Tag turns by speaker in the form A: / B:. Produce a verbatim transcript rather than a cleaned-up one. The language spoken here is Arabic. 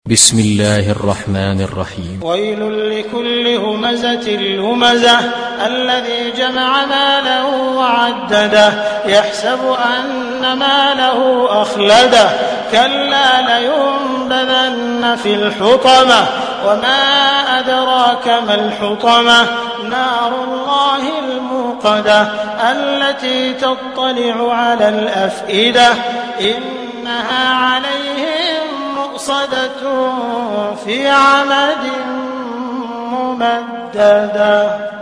A: بسم الله الرحمن الرحيم.
B: ويل لكل همزة لمزة الذي جمع ماله وعدده يحسب أن ماله أخلده كلا لينبذن في الحطمة وما أدراك ما الحطمة نار الله الموقدة التي تطلع على الأفئدة إنها عليهم مؤصدة في عمد ممددة.